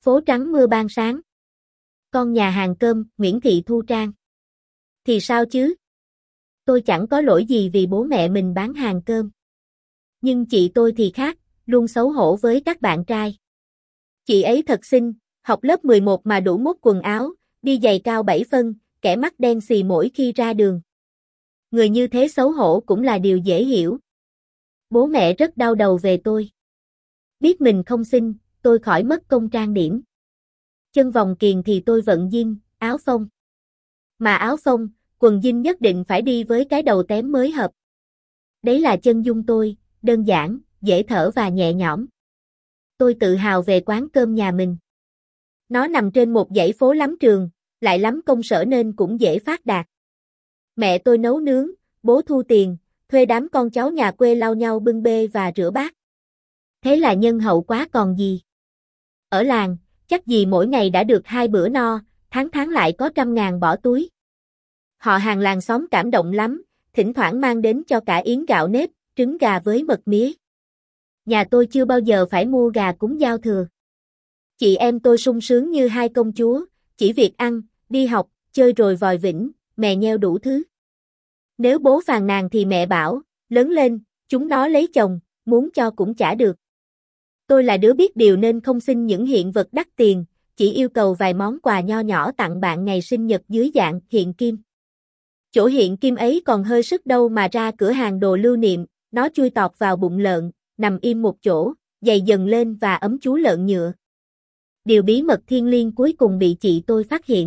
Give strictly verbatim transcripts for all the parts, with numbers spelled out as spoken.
Phố trắng mưa ban sáng. Con nhà hàng cơm, Nguyễn Thị Thu Trang. Thì sao chứ? Tôi chẳng có lỗi gì vì bố mẹ mình bán hàng cơm. Nhưng chị tôi thì khác, luôn xấu hổ với các bạn trai. Chị ấy thật xinh, học lớp mười một mà đủ mốt quần áo, đi giày cao bảy phân, kẻ mắt đen xì mỗi khi ra đường. Người như thế xấu hổ cũng là điều dễ hiểu. Bố mẹ rất đau đầu về tôi. Biết mình không xinh, tôi khỏi mất công trang điểm. Chân vòng kiềng thì tôi vận jean, áo phông. Mà áo phông, quần jean nhất định phải đi với cái đầu tém mới hợp. Đấy là chân dung tôi, đơn giản, dễ thở và nhẹ nhõm. Tôi tự hào về quán cơm nhà mình. Nó nằm trên một dãy phố lắm trường, lại lắm công sở nên cũng dễ phát đạt. Mẹ tôi nấu nướng, bố thu tiền, thuê đám con cháu nhà quê lau nhau bưng bê và rửa bát. Thế là nhân hậu quá còn gì. Ở làng, chắc gì mỗi ngày đã được hai bữa no, tháng tháng lại có trăm ngàn bỏ túi. Họ hàng làng xóm cảm động lắm, thỉnh thoảng mang đến cho cả yến gạo nếp, trứng gà với mật mía. Nhà tôi chưa bao giờ phải mua gà cúng giao thừa. Chị em tôi sung sướng như hai công chúa, chỉ việc ăn, đi học, chơi rồi vòi vĩnh, mè nheo đủ thứ. Nếu bố phàn nàn thì mẹ bảo, lớn lên, chúng nó lấy chồng, muốn cho cũng chả được. Tôi là đứa biết điều nên không xin những hiện vật đắt tiền, chỉ yêu cầu vài món quà nho nhỏ tặng bạn ngày sinh nhật dưới dạng hiện kim. Chỗ hiện kim ấy còn hơi sức đâu mà ra cửa hàng đồ lưu niệm, nó chui tọt vào bụng lợn, nằm im một chỗ, dày dần lên và ấm chú lợn nhựa. Điều bí mật thiêng liêng cuối cùng bị chị tôi phát hiện.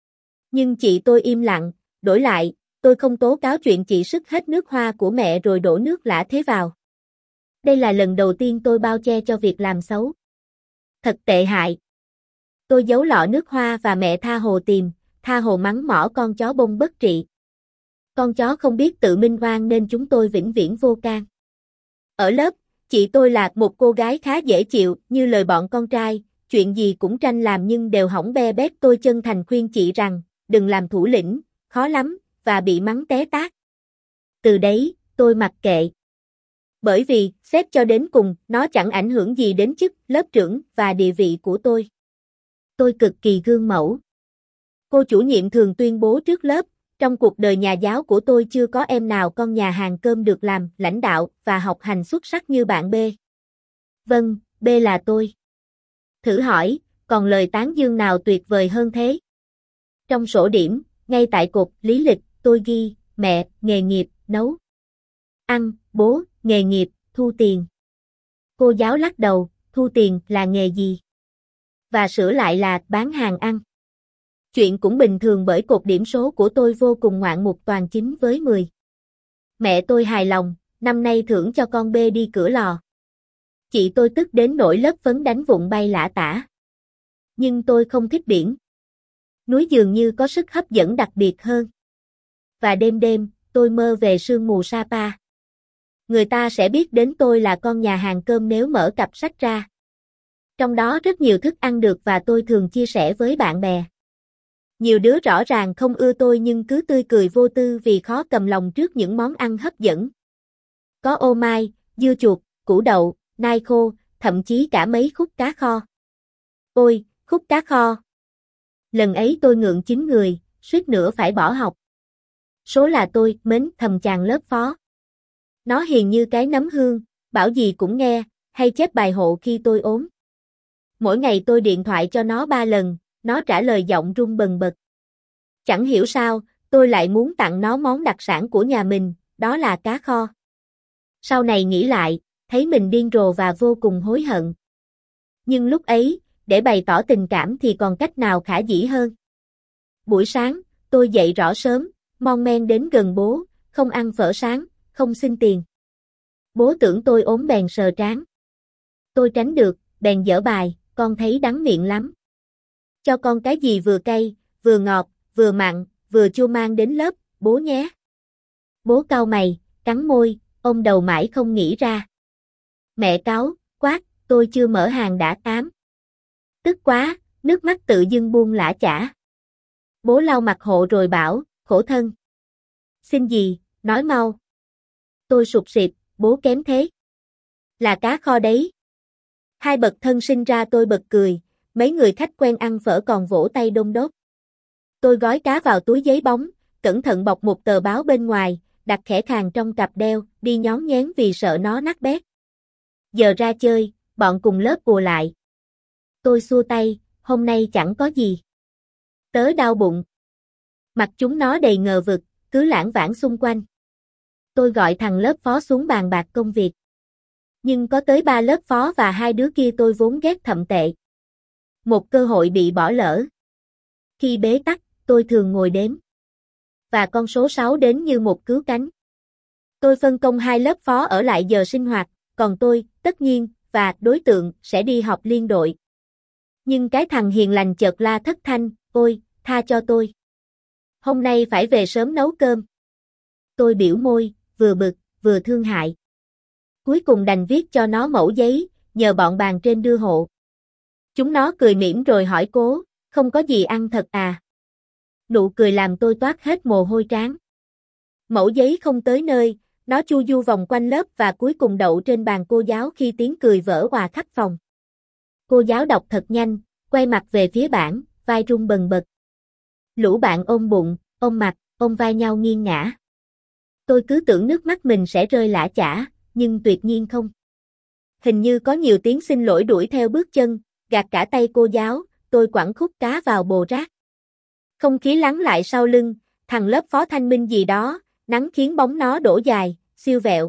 Nhưng chị tôi im lặng, đổi lại, tôi không tố cáo chuyện chị sức hết nước hoa của mẹ rồi đổ nước lã thế vào. Đây là lần đầu tiên tôi bao che cho việc làm xấu. Thật tệ hại. Tôi giấu lọ nước hoa và mẹ tha hồ tìm, tha hồ mắng mỏ con chó bông bất trị. Con chó không biết tự minh oan nên chúng tôi vĩnh viễn vô can. Ở lớp, chị tôi là một cô gái khá dễ chịu, như lời bọn con trai, chuyện gì cũng tranh làm nhưng đều hỏng be bét. Tôi chân thành khuyên chị rằng, đừng làm thủ lĩnh, khó lắm, và bị mắng té tát. Từ đấy, tôi mặc kệ. Bởi vì, xét cho đến cùng, nó chẳng ảnh hưởng gì đến chức, lớp trưởng và địa vị của tôi. Tôi cực kỳ gương mẫu. Cô chủ nhiệm thường tuyên bố trước lớp, trong cuộc đời nhà giáo của tôi chưa có em nào con nhà hàng cơm được làm lãnh đạo và học hành xuất sắc như bạn B. Vâng, B là tôi. Thử hỏi, còn lời tán dương nào tuyệt vời hơn thế? Trong sổ điểm, ngay tại cột lý lịch, tôi ghi, mẹ, nghề nghiệp, nấu ăn, bố, nghề nghiệp, thu tiền. Cô giáo lắc đầu, thu tiền là nghề gì? Và sửa lại là bán hàng ăn. Chuyện cũng bình thường bởi cột điểm số của tôi vô cùng ngoạn mục toàn chín với mười. Mẹ tôi hài lòng, năm nay thưởng cho con B đi cửa lò. Chị tôi tức đến nỗi lớp phấn đánh vụn bay lả tả. Nhưng tôi không thích biển. Núi dường như có sức hấp dẫn đặc biệt hơn. Và đêm đêm, tôi mơ về sương mù Sapa. Người ta sẽ biết đến tôi là con nhà hàng cơm nếu mở cặp sách ra. Trong đó rất nhiều thức ăn được và tôi thường chia sẻ với bạn bè. Nhiều đứa rõ ràng không ưa tôi nhưng cứ tươi cười vô tư vì khó cầm lòng trước những món ăn hấp dẫn. Có ô mai, dưa chuột, củ đậu, nai khô, thậm chí cả mấy khúc cá kho. Ôi, khúc cá kho! Lần ấy tôi ngượng chín người, suýt nữa phải bỏ học. Số là tôi mến thầm chàng lớp phó. Nó hiền như cái nấm hương, bảo gì cũng nghe, hay chép bài hộ khi tôi ốm. Mỗi ngày tôi điện thoại cho nó ba lần, nó trả lời giọng run bần bật. Chẳng hiểu sao, tôi lại muốn tặng nó món đặc sản của nhà mình, đó là cá kho. Sau này nghĩ lại, thấy mình điên rồ và vô cùng hối hận. Nhưng lúc ấy, để bày tỏ tình cảm thì còn cách nào khả dĩ hơn. Buổi sáng, tôi dậy rõ sớm, mon men đến gần bố, không ăn phở sáng, không xin tiền. Bố tưởng tôi ốm bèn sờ trán. Tôi tránh được, bèn giở bài, con thấy đắng miệng lắm. Cho con cái gì vừa cay, vừa ngọt, vừa mặn, vừa chua mang đến lớp, bố nhé. Bố cau mày, cắn môi, ôm đầu mãi không nghĩ ra. Mẹ cáu, quát, tôi chưa mở hàng đã tám. Tức quá, nước mắt tự dưng buông lã chả. Bố lau mặt hộ rồi bảo, khổ thân. Xin gì, nói mau. Tôi sụt sịt, bố kém thế. Là cá kho đấy. Hai bậc thân sinh ra tôi bật cười, mấy người khách quen ăn phở còn vỗ tay đôn đốt. Tôi gói cá vào túi giấy bóng, cẩn thận bọc một tờ báo bên ngoài, đặt khẽ khàng trong cặp đeo, đi nhón nhén vì sợ nó nát bét. Giờ ra chơi, bọn cùng lớp ùa lại. Tôi xua tay, hôm nay chẳng có gì. Tớ đau bụng. Mặt chúng nó đầy ngờ vực, cứ lảng vảng xung quanh. Tôi gọi thằng lớp phó xuống bàn bạc công việc. Nhưng có tới ba lớp phó và hai đứa kia tôi vốn ghét thậm tệ. Một cơ hội bị bỏ lỡ. Khi bế tắc, tôi thường ngồi đếm. Và con số sáu đến như một cứu cánh. Tôi phân công hai lớp phó ở lại giờ sinh hoạt, còn tôi, tất nhiên, và đối tượng sẽ đi họp liên đội. Nhưng cái thằng hiền lành chợt la thất thanh, ôi, tha cho tôi. Hôm nay phải về sớm nấu cơm. Tôi biểu môi, vừa bực, vừa thương hại. Cuối cùng đành viết cho nó mẫu giấy, nhờ bọn bàn trên đưa hộ. Chúng nó cười mỉm rồi hỏi cố, không có gì ăn thật à? Nụ cười làm tôi toát hết mồ hôi trán. Mẫu giấy không tới nơi, nó chu du vòng quanh lớp và cuối cùng đậu trên bàn cô giáo khi tiếng cười vỡ òa khắp phòng. Cô giáo đọc thật nhanh, quay mặt về phía bảng, vai run bần bật. Lũ bạn ôm bụng, ôm mặt, ôm vai nhau nghiêng ngã. Tôi cứ tưởng nước mắt mình sẽ rơi lã chả, nhưng tuyệt nhiên không. Hình như có nhiều tiếng xin lỗi đuổi theo bước chân, gạt cả tay cô giáo, tôi quẳng khúc cá vào bồ rác. Không khí lắng lại sau lưng, thằng lớp phó thanh minh gì đó, nắng khiến bóng nó đổ dài, siêu vẹo.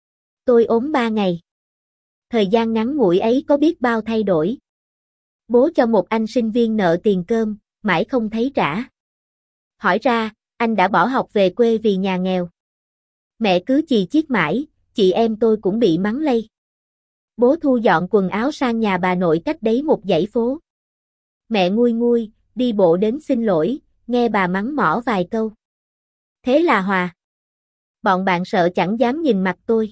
Tôi ốm ba ngày. Thời gian ngắn ngủi ấy có biết bao thay đổi. Bố cho một anh sinh viên nợ tiền cơm, mãi không thấy trả. Hỏi ra, anh đã bỏ học về quê vì nhà nghèo. Mẹ cứ chì chiết mãi, chị em tôi cũng bị mắng lây. Bố thu dọn quần áo sang nhà bà nội cách đấy một dãy phố. Mẹ nguôi nguôi, đi bộ đến xin lỗi, nghe bà mắng mỏ vài câu. Thế là hòa. Bọn bạn sợ chẳng dám nhìn mặt tôi.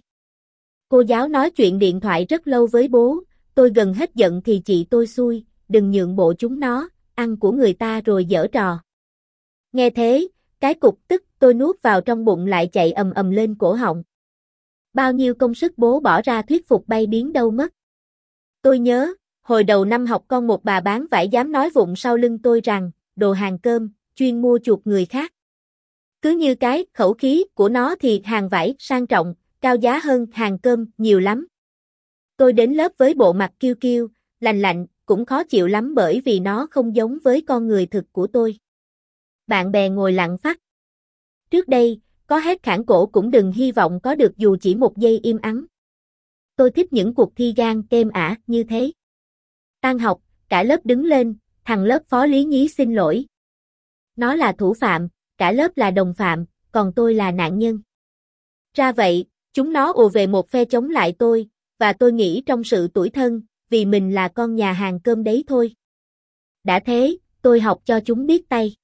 Cô giáo nói chuyện điện thoại rất lâu với bố, tôi gần hết giận thì chị tôi xui, đừng nhượng bộ chúng nó, ăn của người ta rồi giở trò. Nghe thế, cái cục tức tôi nuốt vào trong bụng lại chạy ầm ầm lên cổ họng. Bao nhiêu công sức bố bỏ ra thuyết phục bay biến đâu mất. Tôi nhớ, hồi đầu năm học con một bà bán vải dám nói vụng sau lưng tôi rằng, đồ hàng cơm, chuyên mua chuộc người khác. Cứ như cái khẩu khí của nó thì hàng vải sang trọng, cao giá hơn hàng cơm nhiều lắm. Tôi đến lớp với bộ mặt kiêu kiêu, lành lạnh, cũng khó chịu lắm bởi vì nó không giống với con người thực của tôi. Bạn bè ngồi lặng phắt. Trước đây, có hét khản cổ cũng đừng hy vọng có được dù chỉ một giây im ắng. Tôi thích những cuộc thi gan êm ả như thế. Tan học, cả lớp đứng lên, thằng lớp phó lý nhí xin lỗi. Nó là thủ phạm, cả lớp là đồng phạm, còn tôi là nạn nhân. Ra vậy, chúng nó ùa về một phe chống lại tôi, và tôi nghĩ trong sự tủi thân, vì mình là con nhà hàng cơm đấy thôi. Đã thế, tôi học cho chúng biết tay.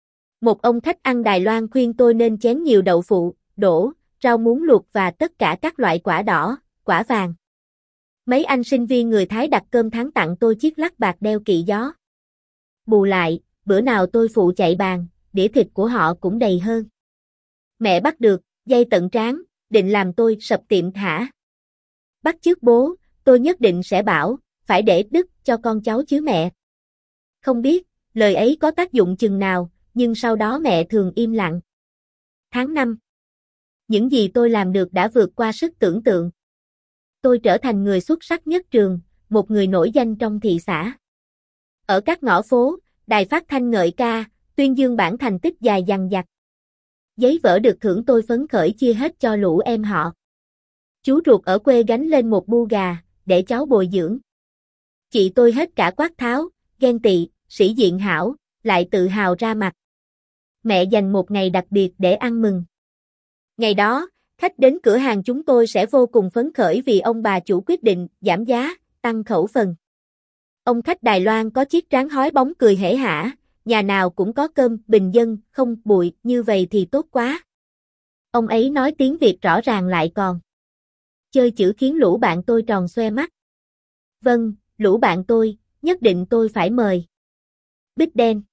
Một ông khách ăn Đài Loan khuyên tôi nên chén nhiều đậu phụ, đỗ, rau muống luộc và tất cả các loại quả đỏ, quả vàng. Mấy anh sinh viên người Thái đặt cơm tháng tặng tôi chiếc lắc bạc đeo kỵ gió. Bù lại, bữa nào tôi phụ chạy bàn, đĩa thịt của họ cũng đầy hơn. Mẹ bắt được, dây tận trán, định làm tôi sập tiệm thả. Bắt chước bố, tôi nhất định sẽ bảo, phải để đức cho con cháu chứ mẹ. Không biết, lời ấy có tác dụng chừng nào, nhưng sau đó mẹ thường im lặng. Tháng năm. Những gì tôi làm được đã vượt qua sức tưởng tượng. Tôi trở thành người xuất sắc nhất trường, một người nổi danh trong thị xã. Ở các ngõ phố, đài phát thanh ngợi ca, tuyên dương bản thành tích dài dằng dặc. Giấy vỡ được thưởng tôi phấn khởi chia hết cho lũ em họ. Chú ruột ở quê gánh lên một bu gà, để cháu bồi dưỡng. Chị tôi hết cả quát tháo, ghen tị, sĩ diện hảo, lại tự hào ra mặt. Mẹ dành một ngày đặc biệt để ăn mừng. Ngày đó, khách đến cửa hàng chúng tôi sẽ vô cùng phấn khởi vì ông bà chủ quyết định giảm giá, tăng khẩu phần. Ông khách Đài Loan có chiếc trán hói bóng cười hể hả, nhà nào cũng có cơm, bình dân, không bụi, như vậy thì tốt quá. Ông ấy nói tiếng Việt rõ ràng lại còn chơi chữ khiến lũ bạn tôi tròn xoe mắt. Vâng, lũ bạn tôi, nhất định tôi phải mời. Bích đen.